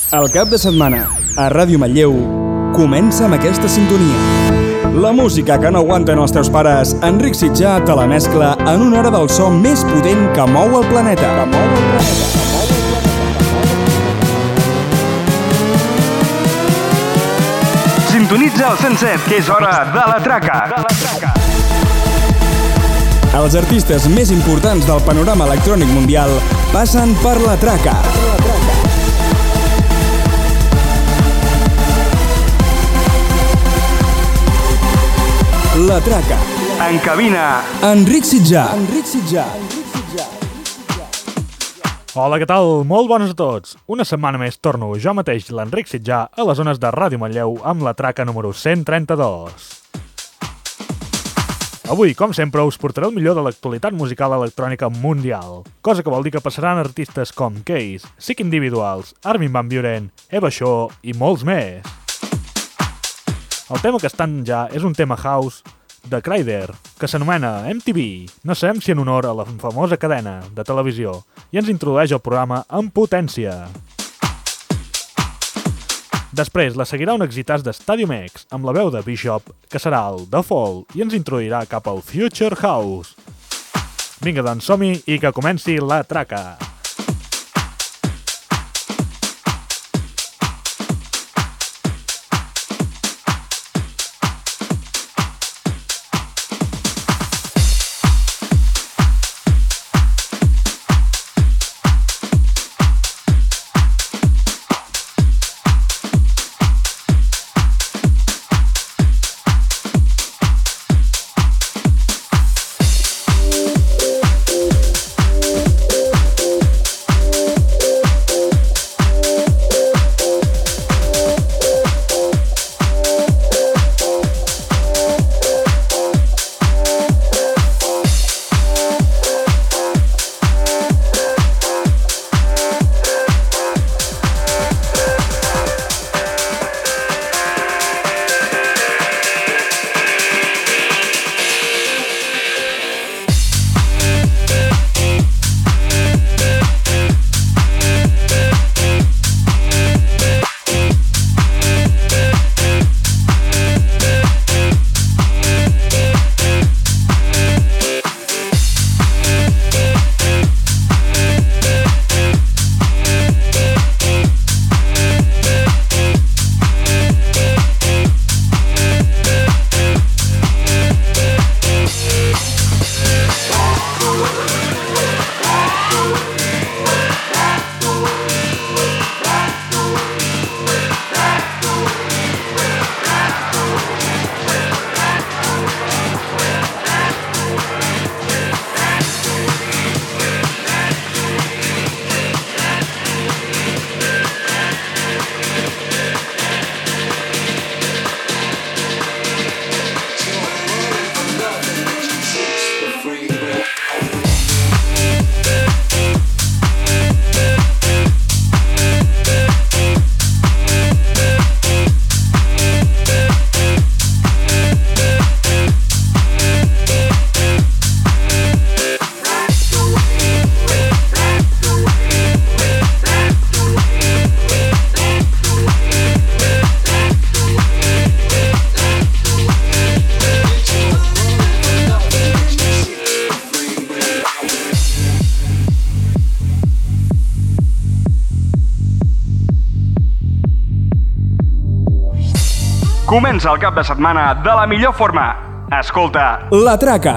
El cap de setmana, a Ràdio Manlleu, comença amb aquesta sintonia. La música que no aguanten els teus pares, Enric Sitjà te la mescla en una hora del so més potent que mou el planeta. Sintonitza el 107, que és hora de la traca. Els artistes més importants del panorama electrònic mundial passen per la traca. La traca. En cabina, Enric Sitjà. Hola, què tal? Molt bones a tots. Una setmana més torno jo mateix, l'Enric Sitjà, a les zones de Ràdio Manlleu amb la traca número 132. Avui, com sempre, us portaré el millor de l'actualitat musical electrònica mundial, cosa que vol dir que passaran artistes com Case, Sick Individuals, Armin van Buuren, Eva Shaw i molts més. El tema que estan ja és un tema house de Kryder, que s'anomena MTV, no sabem si en honor a la famosa cadena de televisió, i ens introdueix el programa amb potència. Després la seguirà un exitàs de Stadium X amb la veu de Bishop, que serà el The Fall, i ens introduirà cap al Future House. Vinga, doncs som-hi i que comenci la traca. Comença el cap de setmana de la millor forma. Escolta, la traca.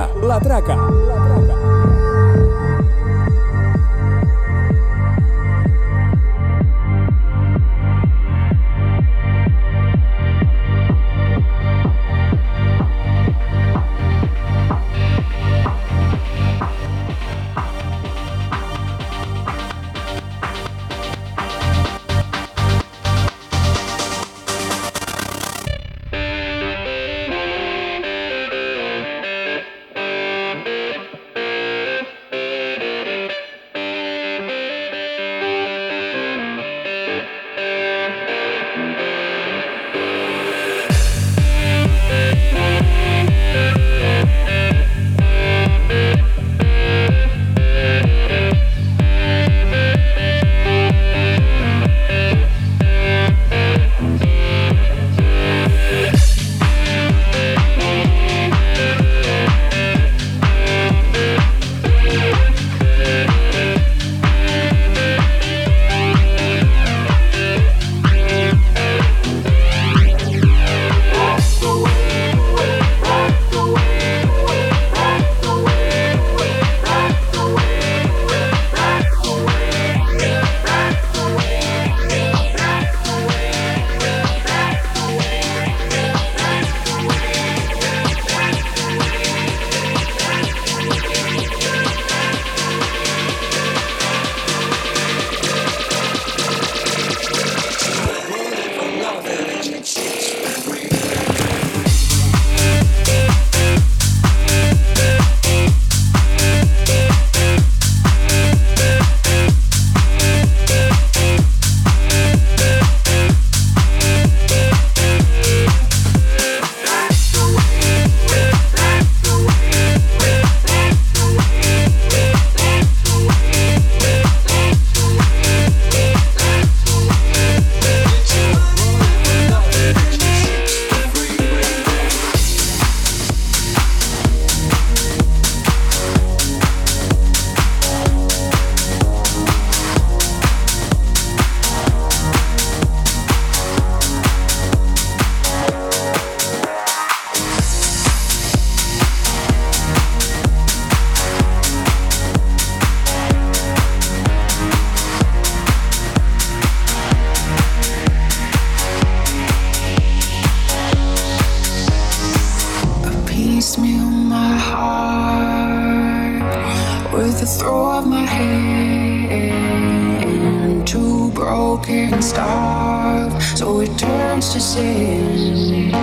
broken, starved, so it turns to sin.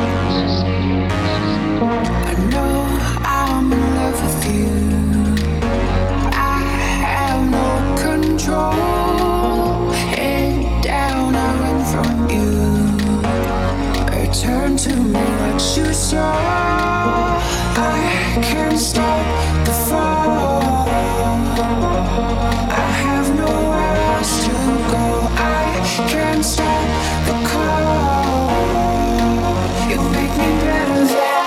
I know I'm in love with you. I have no control. Head down, I run from you. Return to me what you saw. I can't stop the fall. I have nowhere else to go. I can't stop the call. You make me better than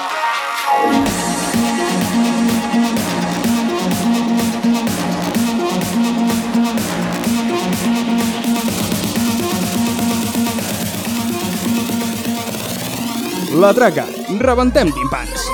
La Traca, rebentem timpans.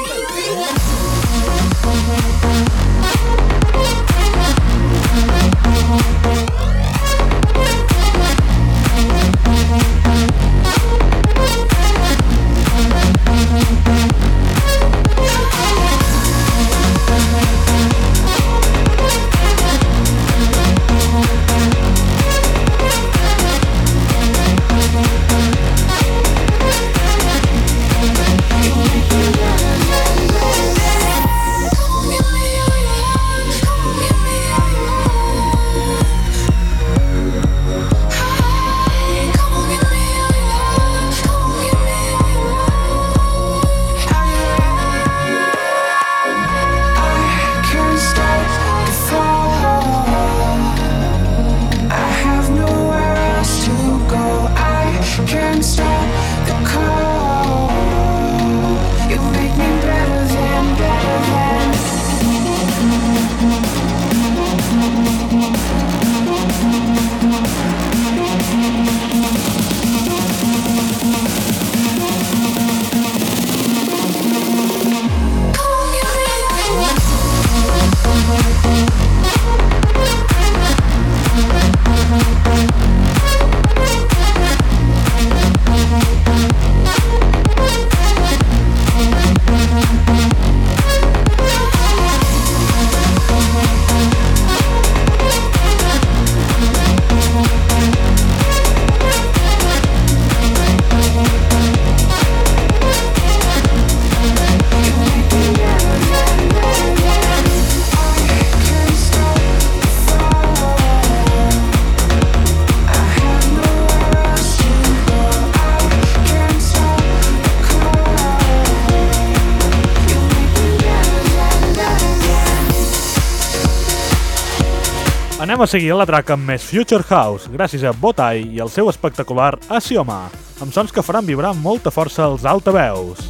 Anem a seguir la traca amb més Future House, gràcies a Botai i el seu espectacular Asioma, amb sons que faran vibrar amb molta força els altaveus.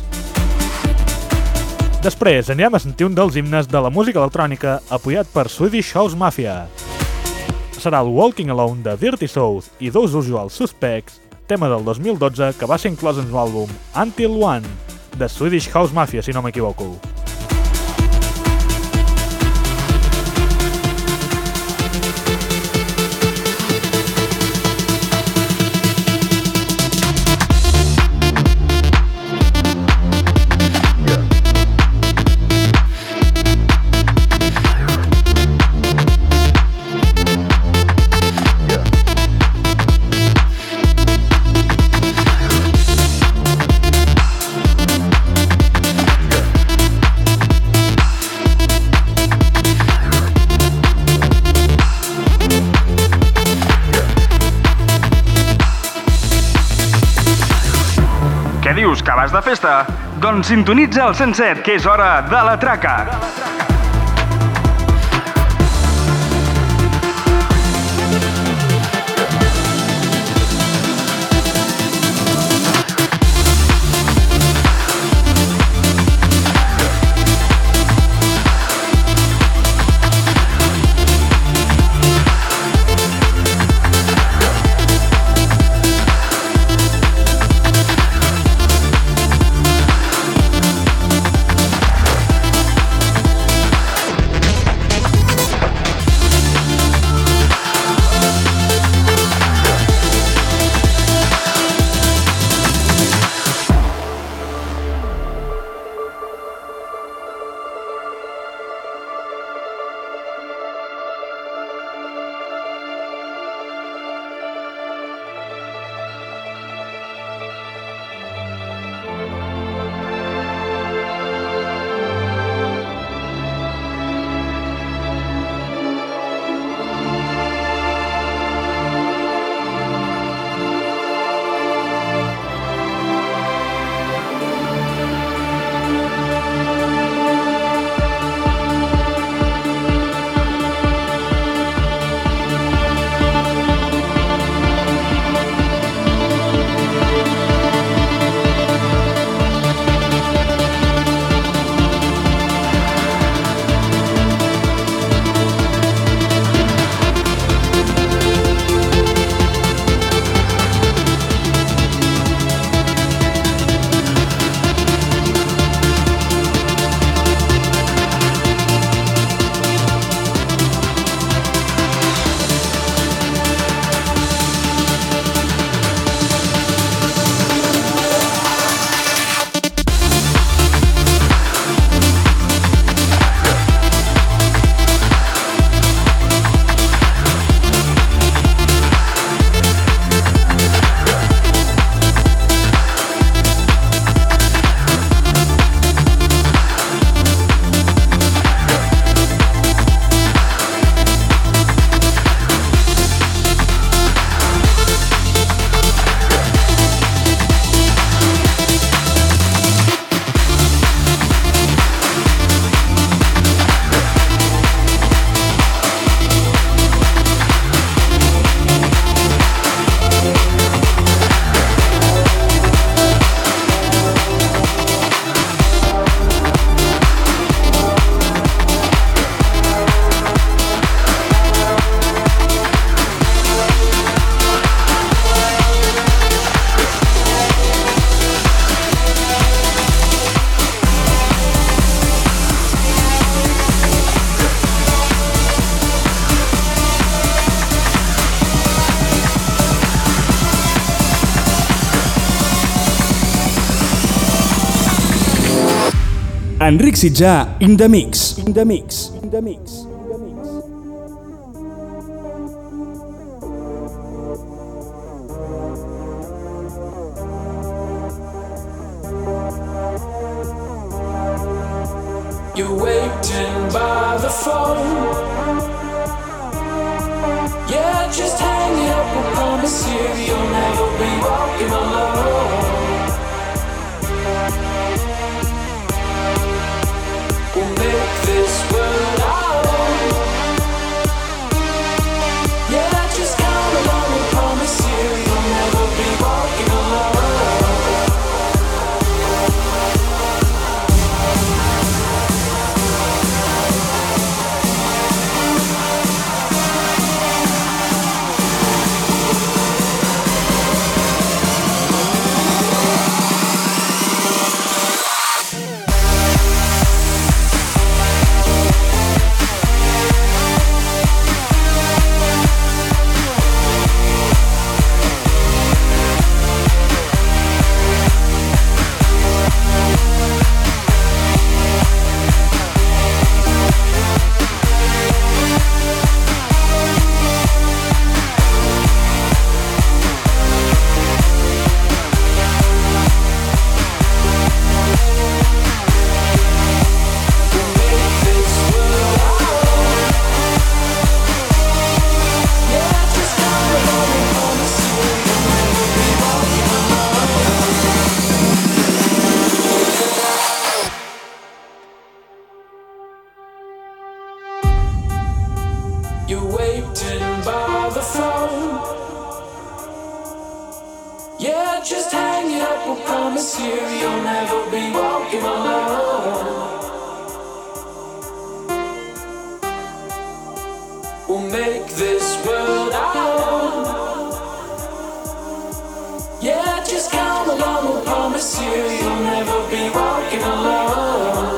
Després anirem a sentir un dels himnes de la música electrònica apoyat per Swedish House Mafia. Serà el Walking Alone de Dirty South i Those Usual Suspects, tema del 2012 que va ser inclòs en l'àlbum Until One, de Swedish House Mafia, si no m'equivoco. Dius que vas de festa? Doncs sintonitza el 107, que és hora de la traca. Enric Sitjà, in the mix. In the mix. In the mix. You're waiting by the phone. Yeah, just hang it up, I promise you you'll never be walking alone. We'll make this world our own. Yeah, just come along, I promise you you'll never be walking alone. You're waiting by the phone. Yeah, just hang it up, I promise you you'll never be walking alone. We'll make this world our own. Yeah, just come along, I promise you you'll never be walking alone.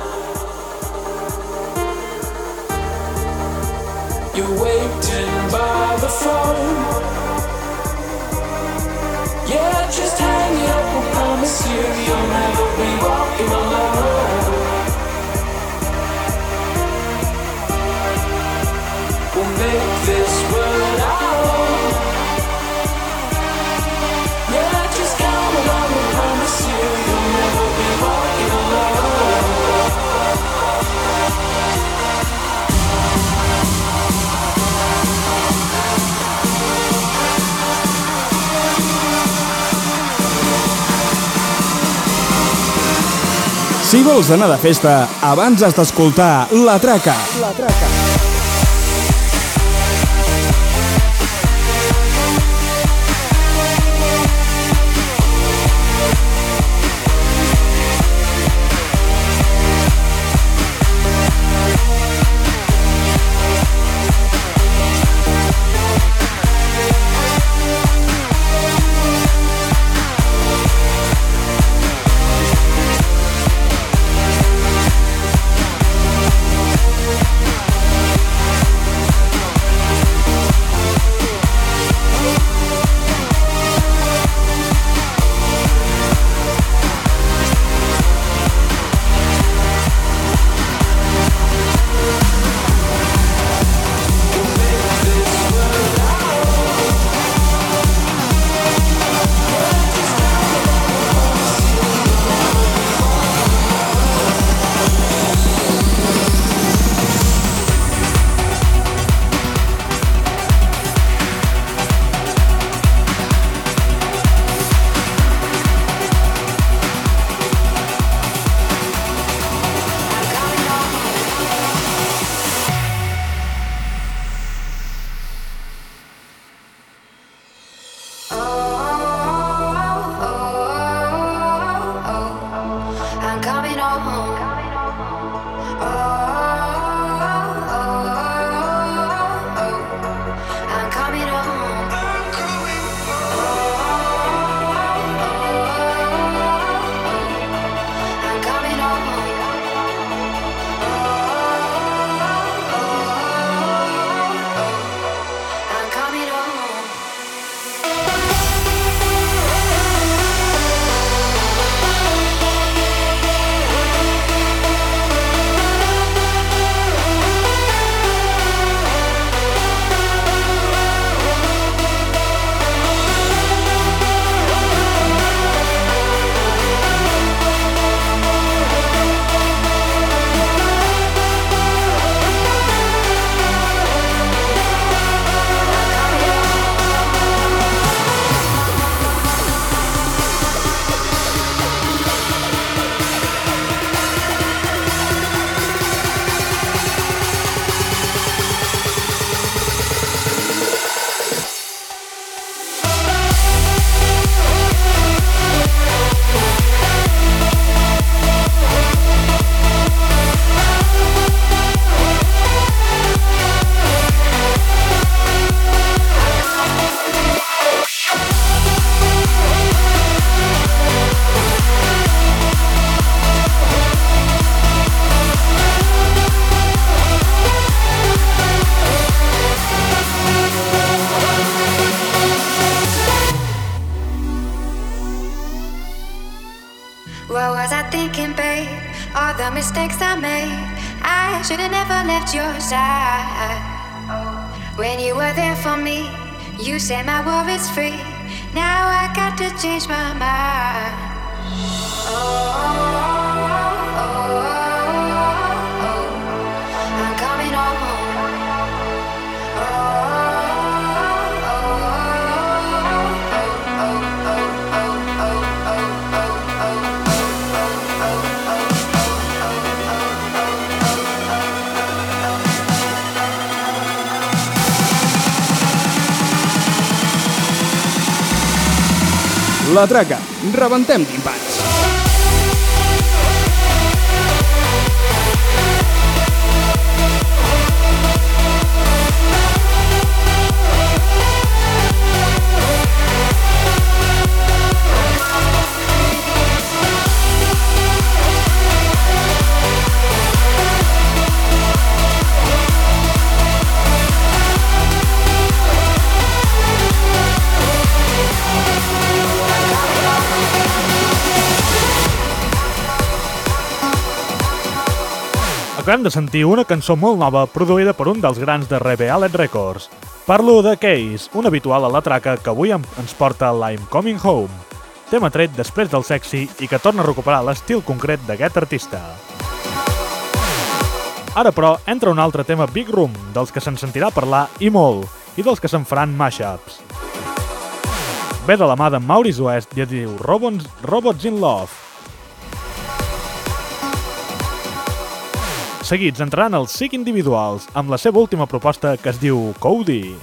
You're waiting by the phone. Yeah, just hang it up, I promise you you'll never be walking alone. We'll make this world our own. Yeah, just come along, I promise you you'll never be walking alone. Si vols anar de festa, abans has d'escoltar La Traca. La Traca. What was I thinking, babe? All the mistakes I made, I should've never left your side. When you were there for me, you said my worries free. Now I got to change my mind. I'm coming home. La Traca, rebentem timpans. Acabem de sentir una cançó molt nova produïda per un dels grans de Rebellion Records. Parlo de Case, un habitual a la traca que avui ens porta l'I'm Coming Home, tema tret després del sexy i que torna a recuperar l'estil concret d'aquest artista. Ara, però, entra un altre tema Big Room, dels que se'n sentirà parlar i molt, i dels que se'n faran mashups. Ve de la mà de Maurice West i es diu Robots in Love. Seguits entraran els Sick Individuals amb la seva última proposta que es diu Cody.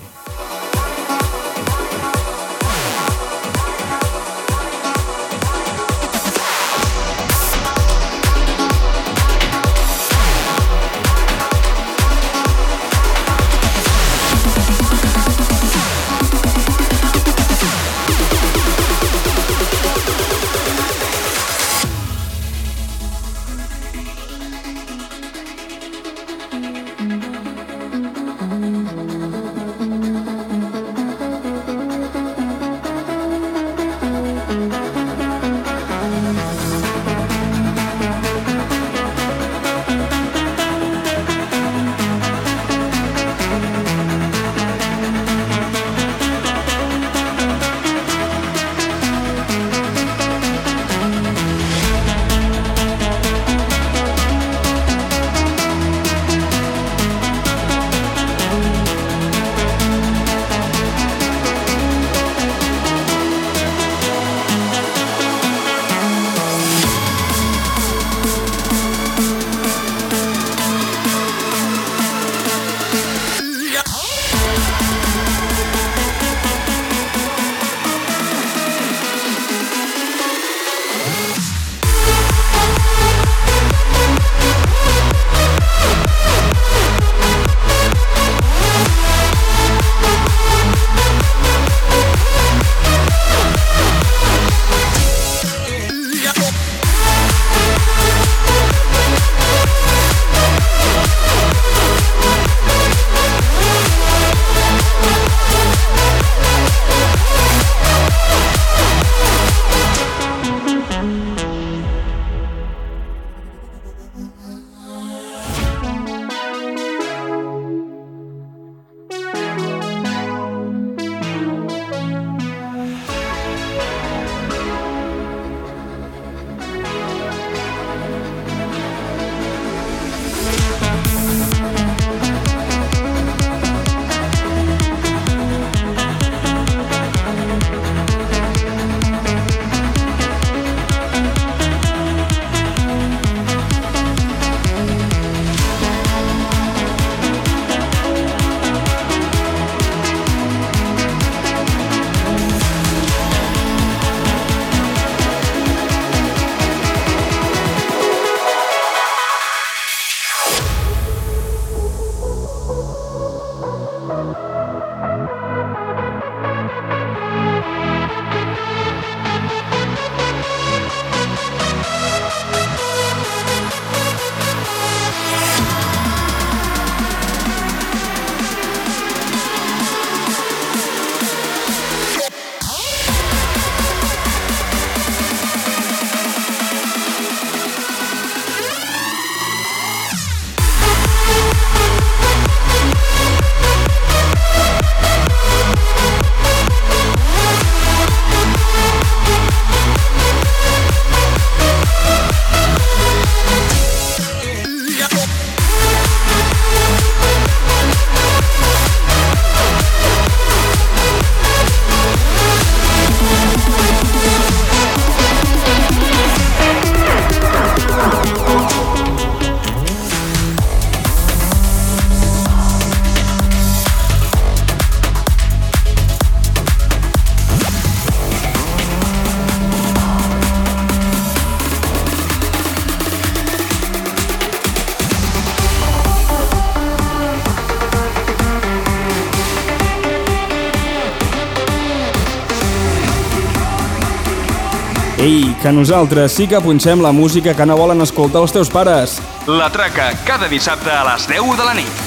Ei, que nosaltres sí que punxem la música que no volen escoltar els teus pares. La Traca, cada dissabte a les 10 de la nit.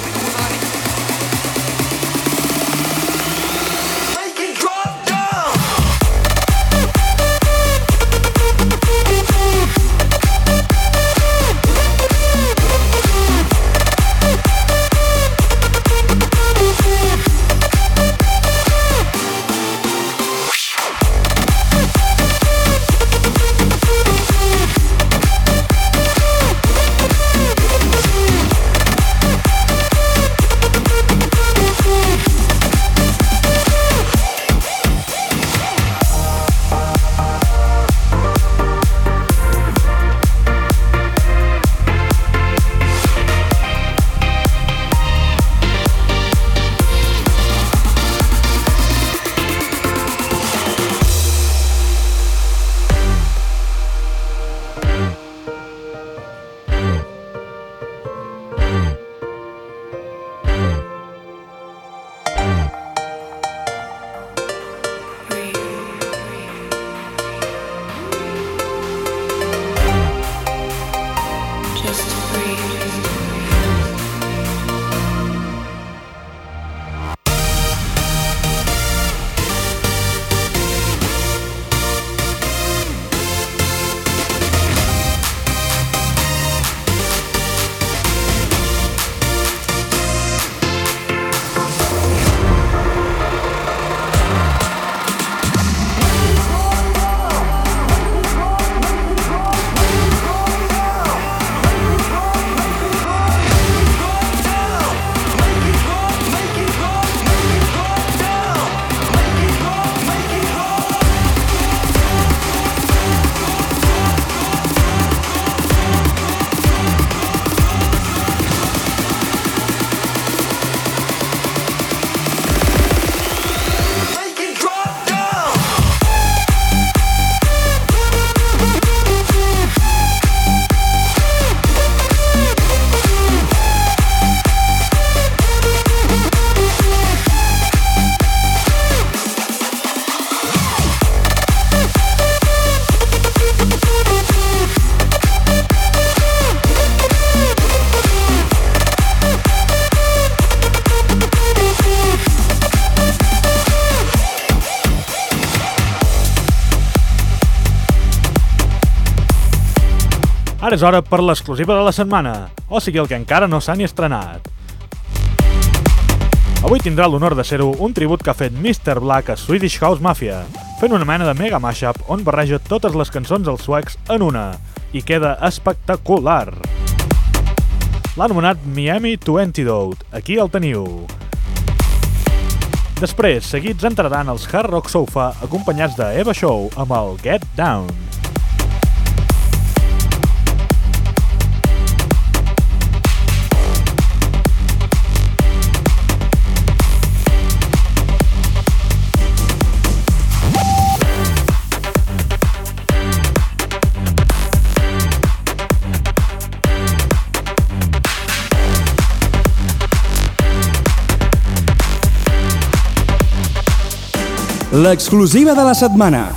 Ara és hora per l'exclusiva de la setmana, o sigui el que encara no s'ha ni estrenat. Avui tindrà l'honor de ser-ho un tribut que ha fet Mr. Black a Swedish House Mafia, fent una mena de mega mashup on barreja totes les cançons dels suecs en una, i queda espectacular. L'ha anomenat Miami to Antidote, aquí el teniu. Després, seguits entraran els Hard Rock Sofa acompanyats de Eva Show amb el Get Down. L'exclusiva de la setmana.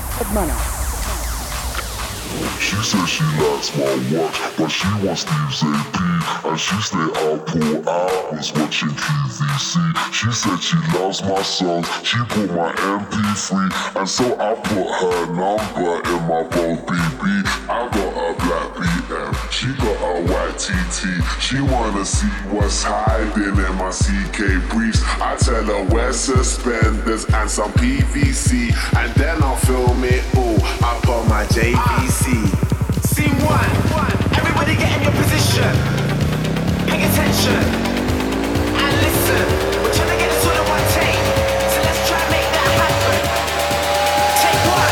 She said she likes my watch, but she wants Steve's AP. And she stay out pool hours watching QVC. She said she loves my songs, she put my MP3. And so I put her number in my Bold BB. I got a black BM, she got a white TT. She wanna see what's hiding in my CK briefs. I tell her wear suspenders and some PVC. And then I'll film it all up on my JVC. Scene one, everybody get in your position. Pay attention and listen. We're trying to get this all in one take, so let's try and make that happen. Take one.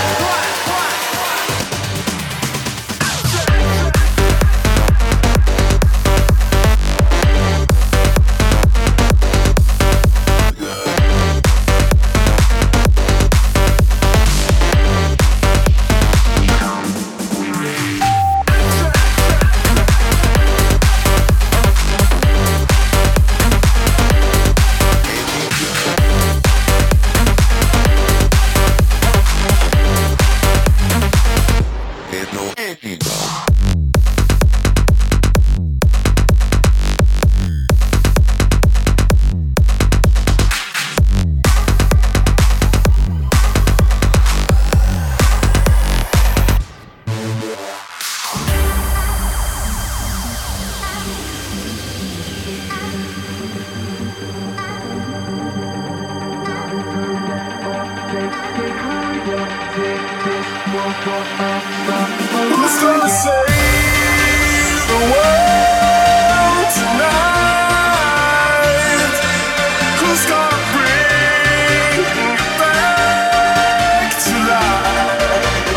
Who's gonna save the world tonight? Who's gonna bring it back to life?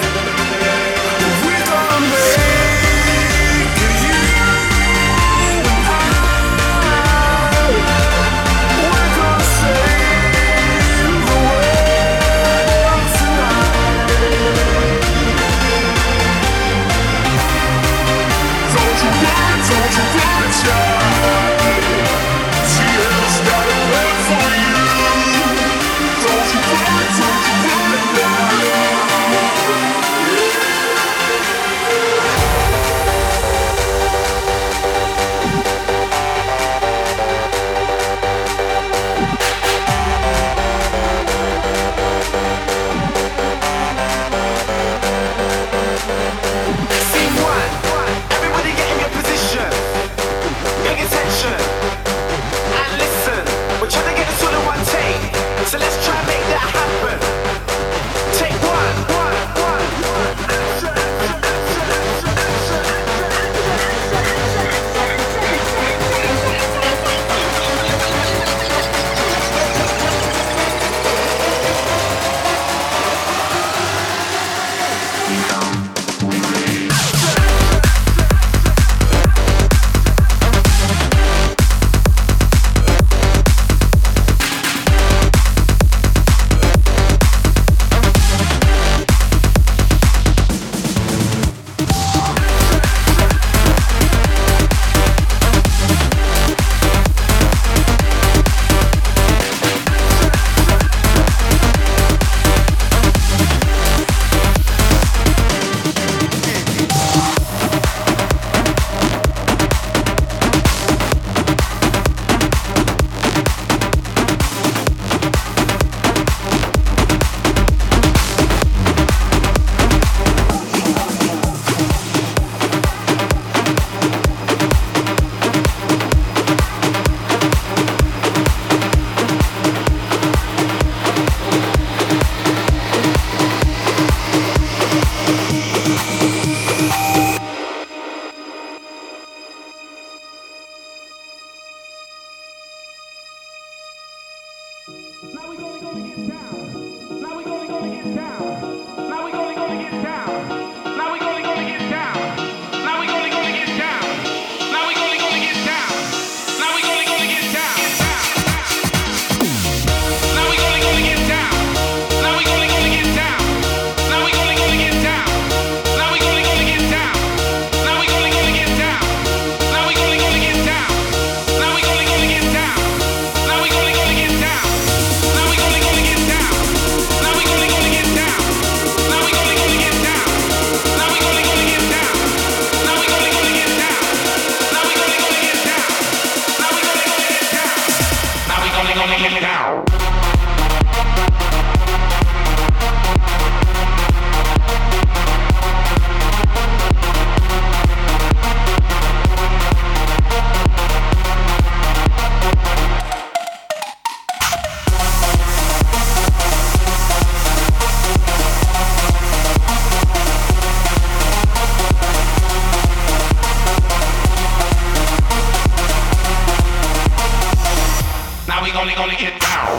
We're gonna make it, you and I. We're gonna save the world tonight. Don't you worry, child. TL's got a plan for you. Don't you worry, Scene one. Everybody get in your position. Pay attention and listen. We're trying to get this all in one take, so let's try and make that happen. Take one. Gonna get down.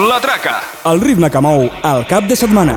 La Traca. El ritme que mou el cap de setmana.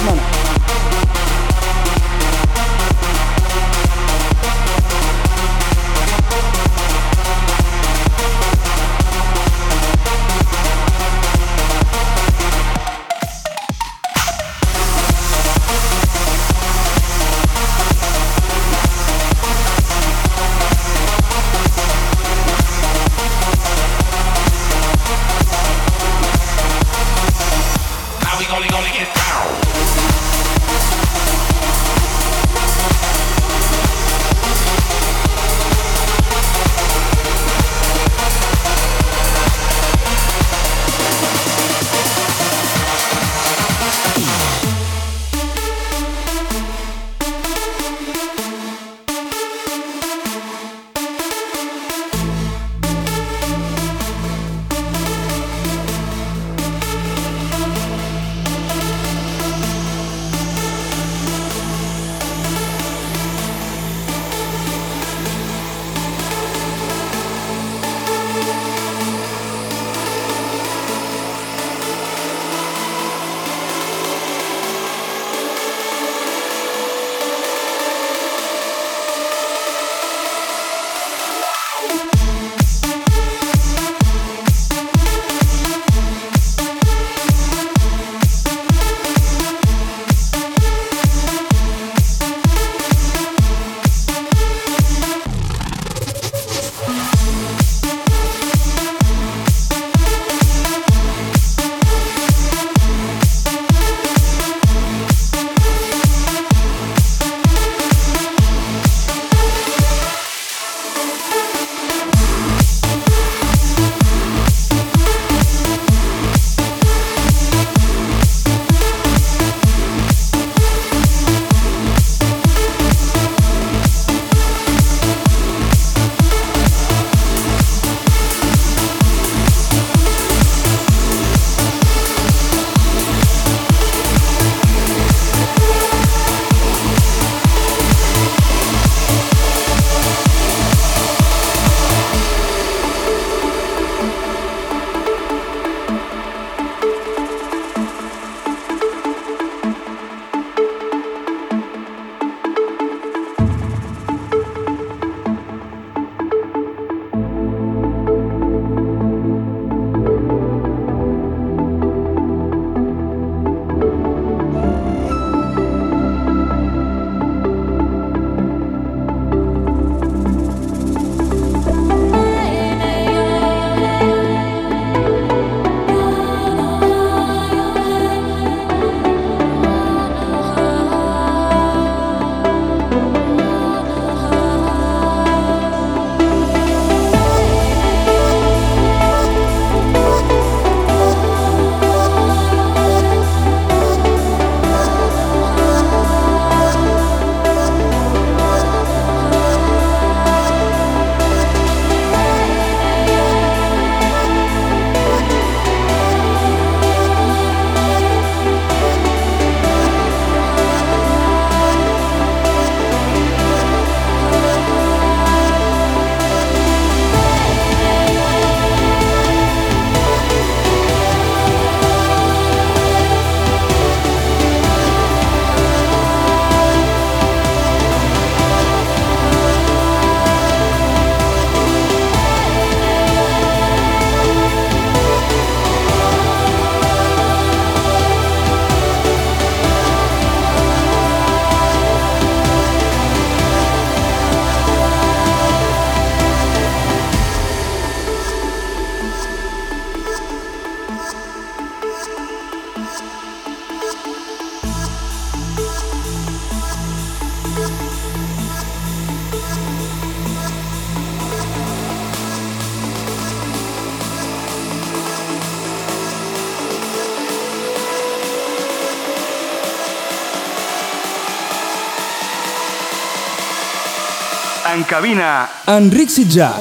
En cabina, Enric Sitjà.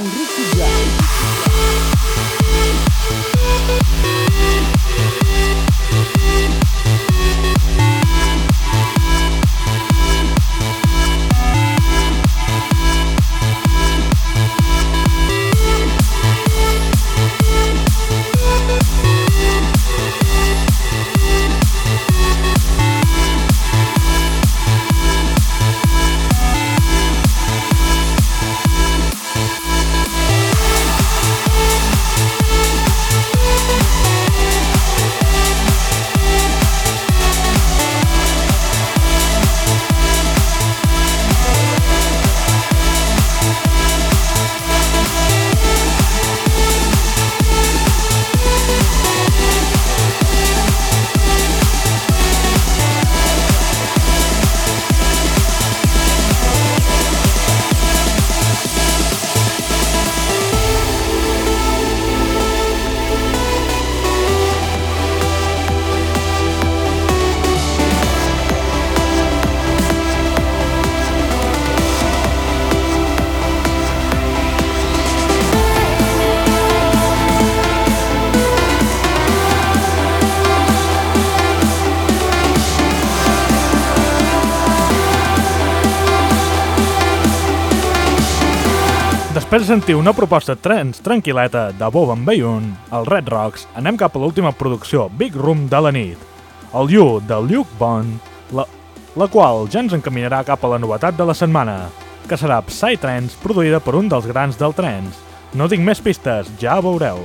Després de sentir una proposta trance tranquil·leta de Bob and Bayun, els Red Rocks, anem cap a l'última producció, Big Room de la nit, el You de Luke Bond, la qual ja ens encaminarà cap a la novetat de la setmana, que serà Psytrance, produïda per un dels grans del trance. No tinc més pistes, ja veureu.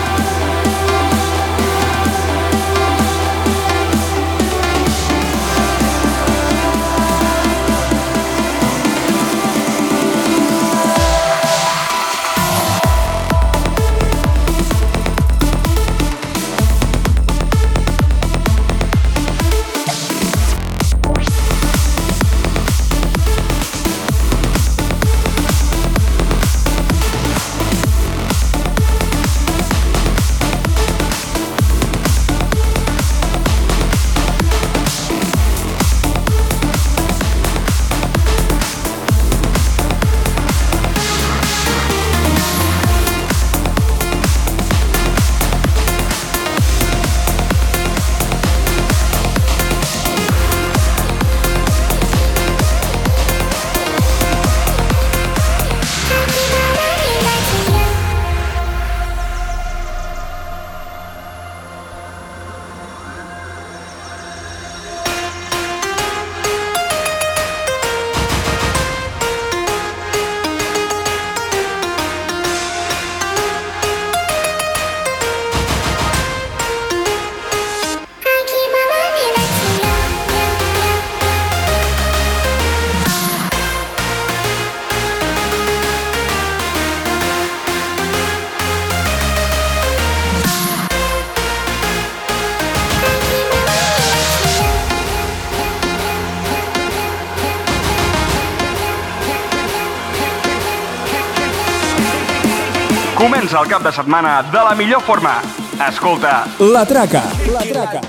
Comença el cap de setmana de la millor forma. Escolta, La Traca. La Traca.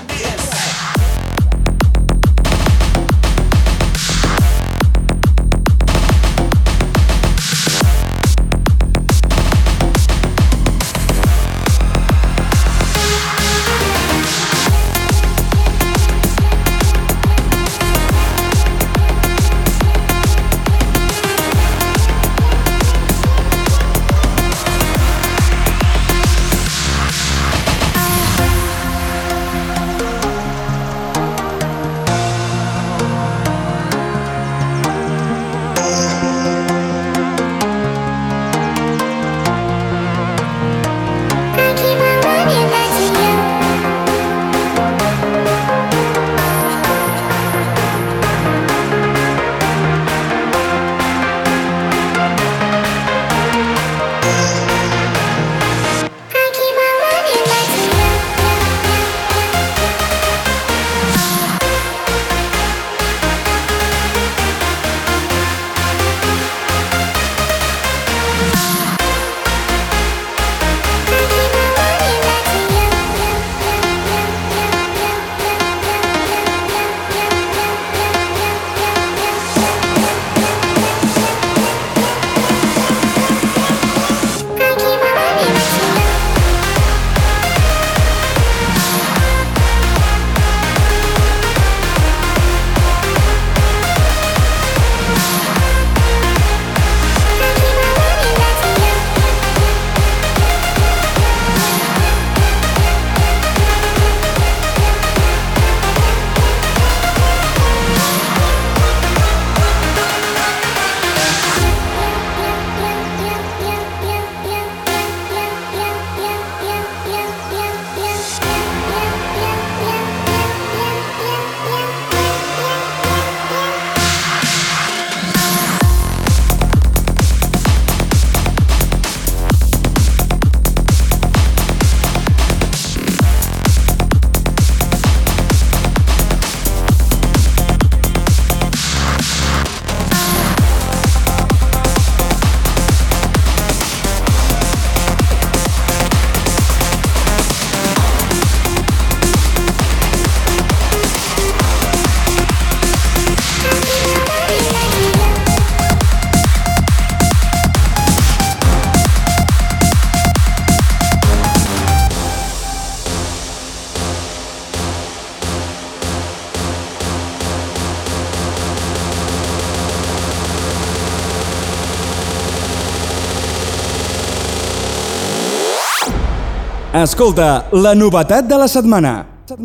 Escolta, la novetat de la setmana.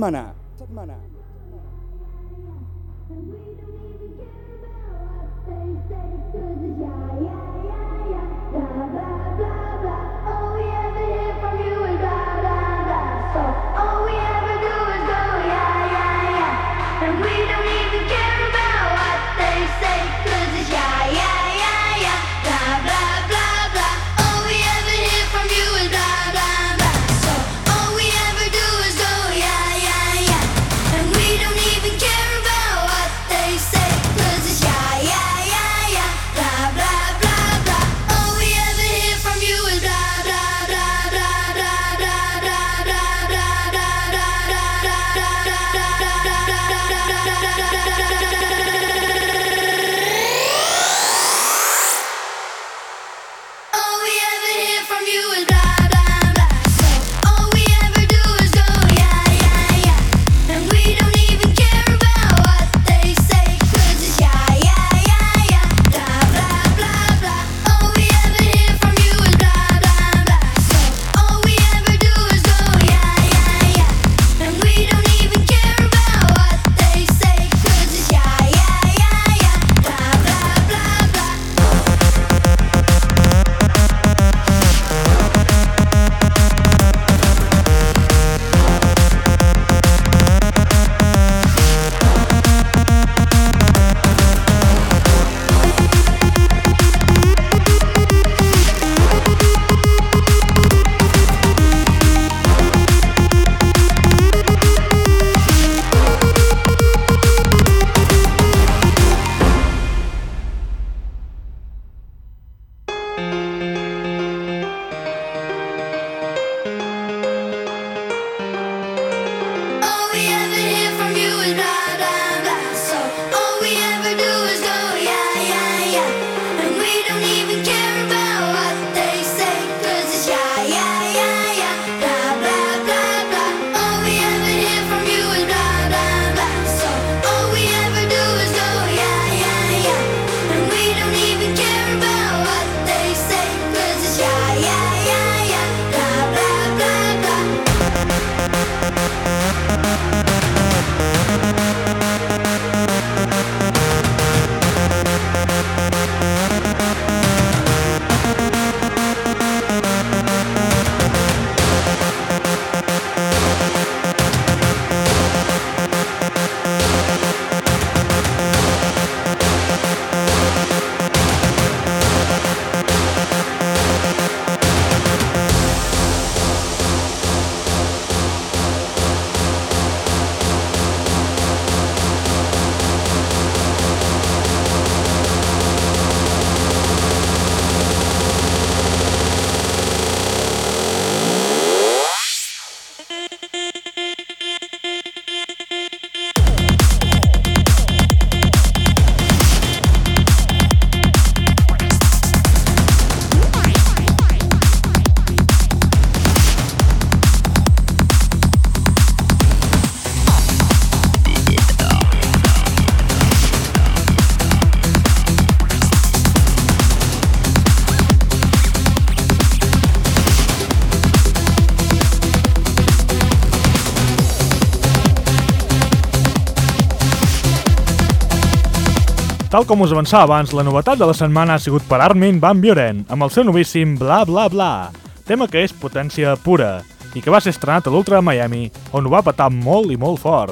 Tal com us avançava abans, la novetat de la setmana ha sigut per Armin van Buuren, amb el seu novíssim Bla Bla Bla, tema que és potència pura, i que va ser estrenat a l'Ultra de Miami, on ho va petar molt i molt fort.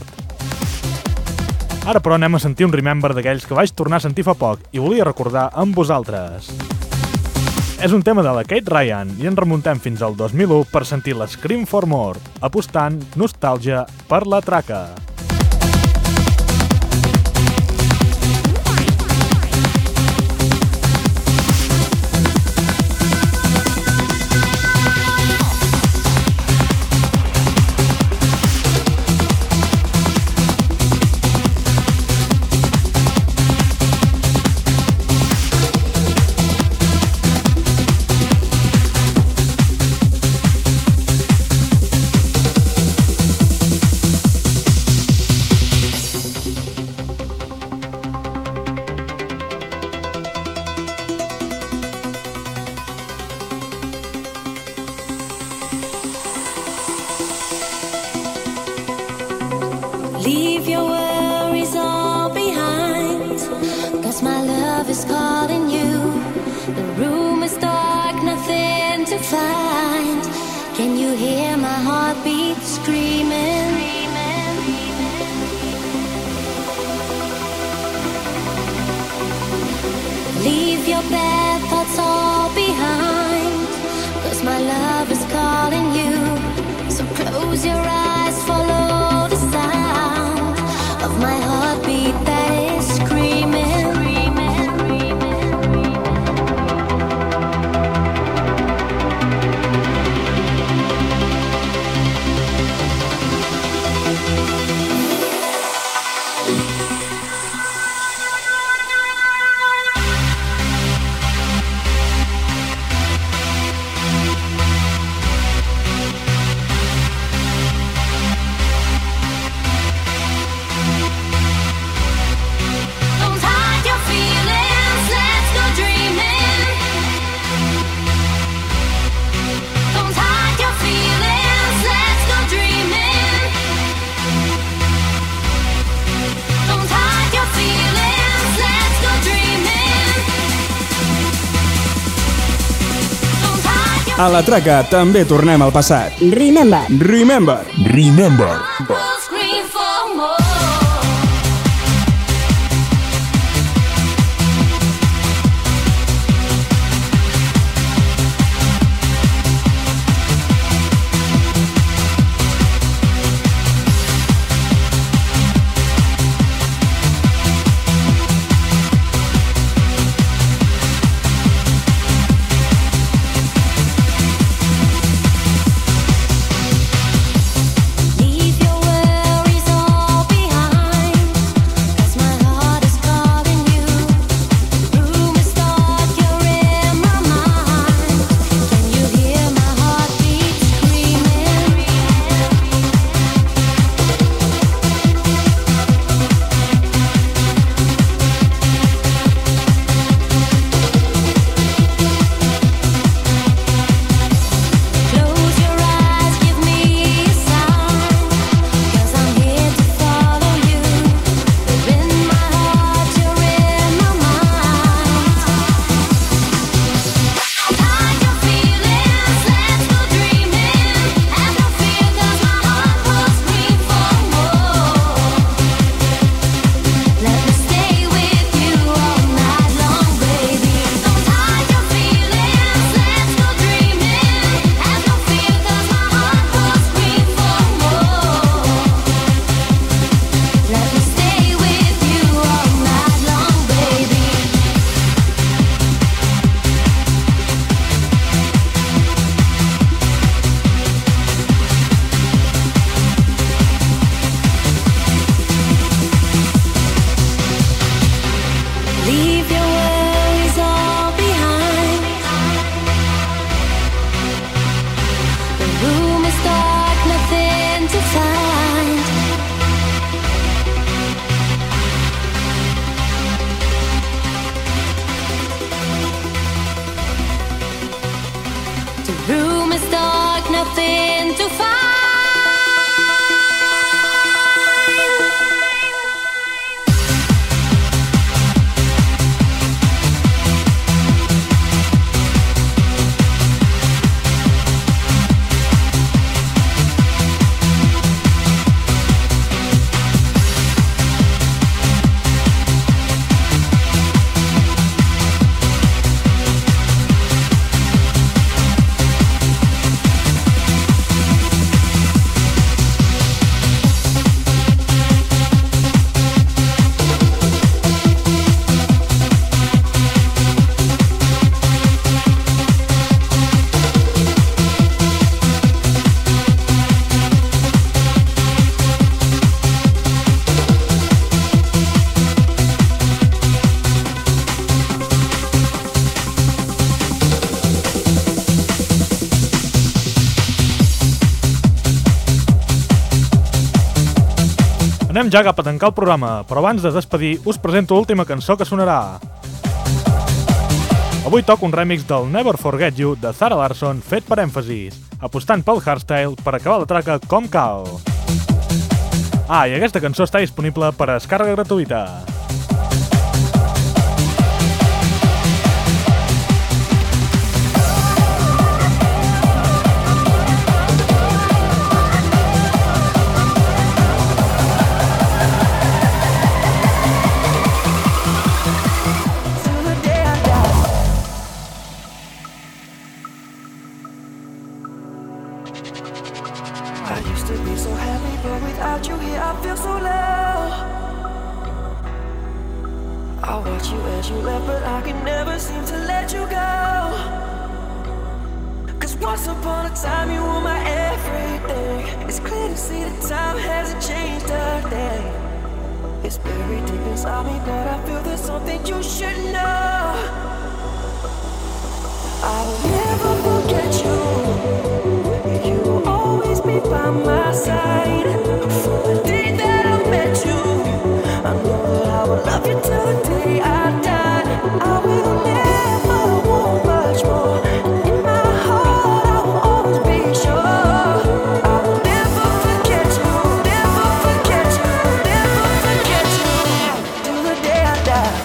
Ara però anem a sentir un remember d'aquells que vaig tornar a sentir fa poc i volia recordar amb vosaltres. És un tema de la Kate Ryan i ens remuntem fins al 2001 per sentir la Scream for More, apostant nostàlgia per la traca. Leave your worries all behind, 'cause my love is calling you. The room is dark, nothing to find. Can you hear my heartbeat screaming? Leave your bad thoughts all behind, 'cause my love is calling you. So close your eyes, follow the sound of my heartbeat that is screaming. A la traca també tornem al passat. Remember. Remember. Remember. Scream for more. Leave your worries all behind, 'cause my heart is calling you. The room is dark, you're in my mind. Can you hear my heartbeat screaming? Close your eyes, give me a sign, 'cause I'm here to follow you. You're in my heart, you're in my mind. Hide your feelings, let's go dreaming. Have no fear, 'cause my heart will scream for more. Let me stay with you all night long, baby. Don't hide your feelings, let's go dreaming. Have no fear, 'cause my heart will scream for more. Let me stay with you all night long, baby. Leave your worries all behind. The room is dark, nothing to find. The room is dark, nothing to find. Anem ja cap a tancar el programa, però abans de despedir us presento l'última cançó que sonarà. Avui toco un remix del Never Forget You de Zara Larsson fet per èmfasis, apostant pel hardstyle per acabar la traca com cal. Ah, i aquesta cançó està disponible per a descàrrega gratuïta. I used to be so happy, but without you here, I feel so low. I watch you as you left, but I can never seem to let you go. Cause once upon a time, you were my everything. It's clear to see that time hasn't changed a thing. It's buried deep inside me, but I feel there's something you should know. I will never forget you. You will always be by my side. From the day that I met you, I know that I will love you till the day I die. I will never want much more. In my heart, I will always be sure. I will never forget you, never forget you, never forget you, till the day I die.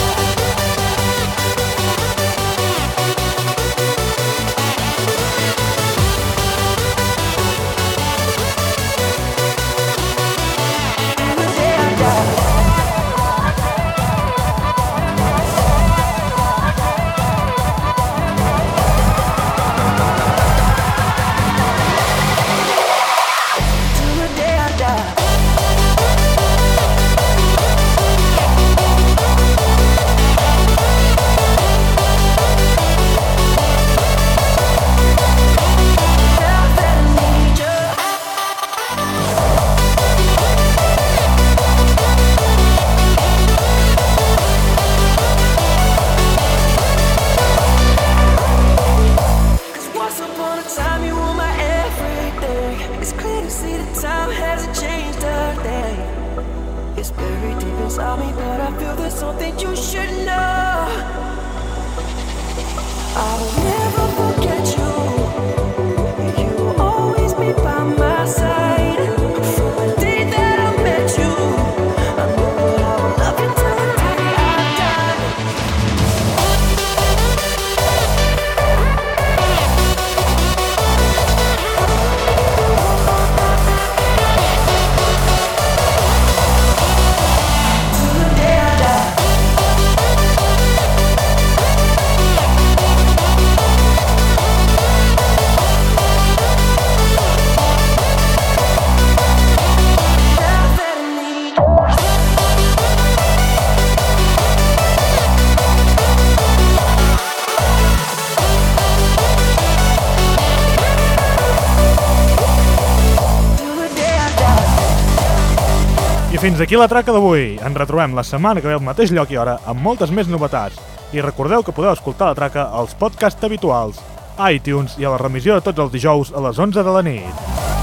I fins aquí la traca d'avui. Ens retrobem la setmana que ve al mateix lloc i hora amb moltes més novetats. I recordeu que podeu escoltar la traca als podcasts habituals, a iTunes i a la remissió de tots els dijous a les 11 de la nit.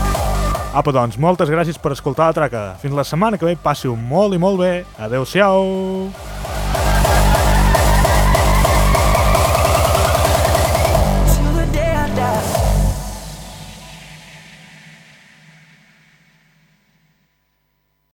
Apa, doncs, moltes gràcies per escoltar la traca. Fins la setmana que ve, passi-ho molt i molt bé. Adéu-siau!